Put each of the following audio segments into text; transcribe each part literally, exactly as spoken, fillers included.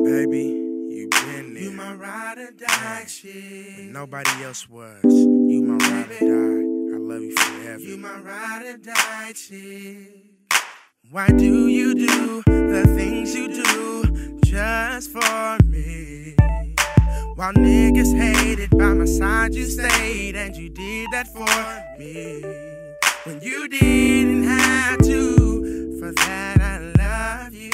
baby, you been there. You my ride or die shit. When nobody else was. You my ride or die. I love you forever. You my ride or die shit. Why do you do the things you do just for me? While niggas hated, by my side you stayed, and you did that for me. When you didn't have to, for that I love you.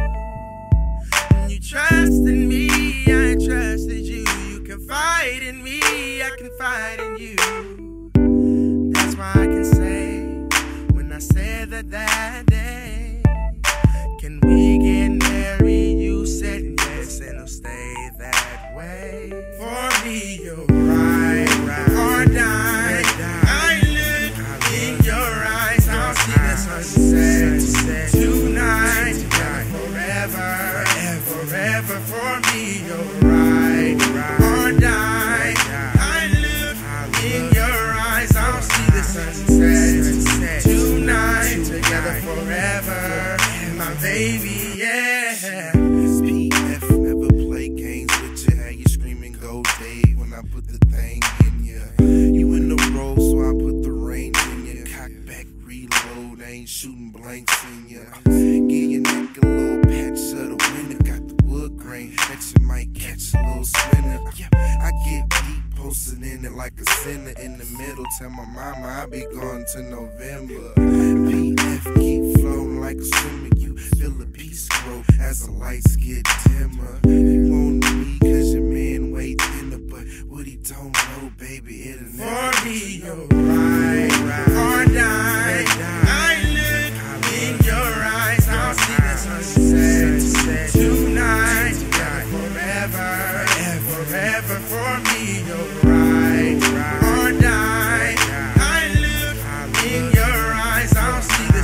When you trusted me, I trusted you. You confide in me, I confide in you. That's why I can say, when I said that that day, can we get married? You said yes, and it'll stay that way. For me, you're right, right, or die. I look in your eyes, I'll see the sunset tonight, together forever, forever. For me, you're right, right, or die. I look in your eyes, I'll see the sunset tonight, together forever, my baby, yeah. P F never play games with you. How you screaming go Dave when I put the thing in ya. You in the roll, so I put the range in ya. Cock back, reload, I ain't shooting blanks in ya. Give your neck a little patch of the winter. Got the wood grain that you might catch a little splinter. I get deep, posted in it like a sinner in the middle. Tell my mama I'll be gone to November. P F keep flowing like a swimmer. You feel the peace grow as the lights get dimmer. You want me cause your man way thinner, but what he don't know, baby, it'll never. For me, you're right, right, or die. I look in your eyes, I'll see the sunset tonight, together forever, forever. For me, you're right, right, or die. I look in your eyes, I'll see the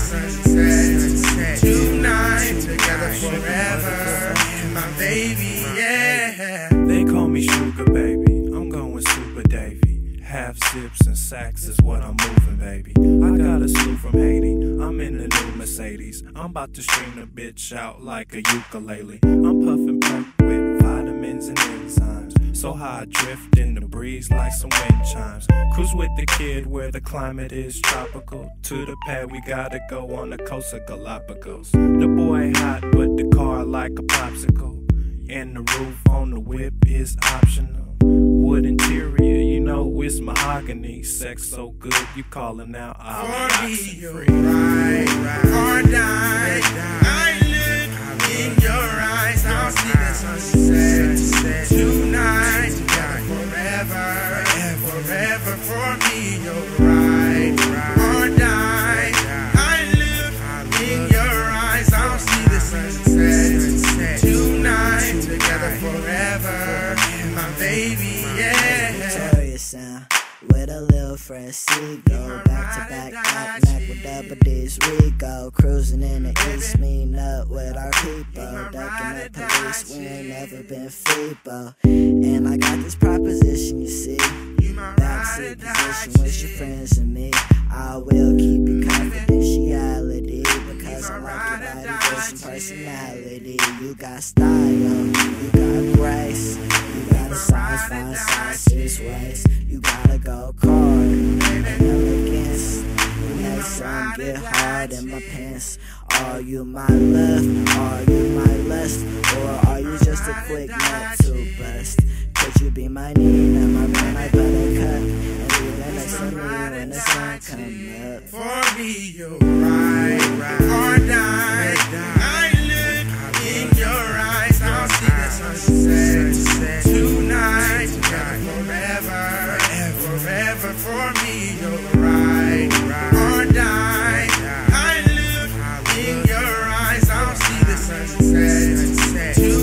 sunset tonight, together forever, my baby, yeah. They call me Sugar Baby, I'm going Super Davy. Half sips and sacks is what I'm moving, baby. I got a slew from Haiti, I'm in the new Mercedes. I'm about to string the bitch out like a ukulele. I'm puffing perk with vitamins and enzymes. So high I drift in the breeze like some wind chimes. Cruise with the kid where the climate is tropical. To the pad we gotta go on the coast of Galapagos. The boy ain't hot but the car like a popsicle. And the roof on the whip is optional. Wood interior, you know it's mahogany. Sex so good, you callin' out For me, you're right, right, or die. I look in your eyes, I'll see the sunset tonight, together forever, forever. For me, you're right, right, or die. I look in your eyes, I'll see the sunset tonight, together forever, my baby, yeah. Victoria sound with a little fresh seagull. Back to back, back, neck with double D's. We go cruising in the east, meeting up with our people. Ducking the police, we ain't never been feeble. And I got this proposition, you see. Backseat position with your friends and me. I will keep your confidentiality because I like your body, there's some personality. You got style, you got grace. You got a size, fine size, serious waist. You gotta go hard and elegance. You make some get hard in my pants. Are you my love? Are you my lust? Or are you just a quick nut to bust? Could you be my Nina, my brown eye buttercup, and be the next to me when the sun come up? For me, you're right, right, or die. I look in your eyes, I'll see the sunset tonight, together forever, forever. For me, you're right, right, or die. I look in your eyes, I'll see the sunset tonight.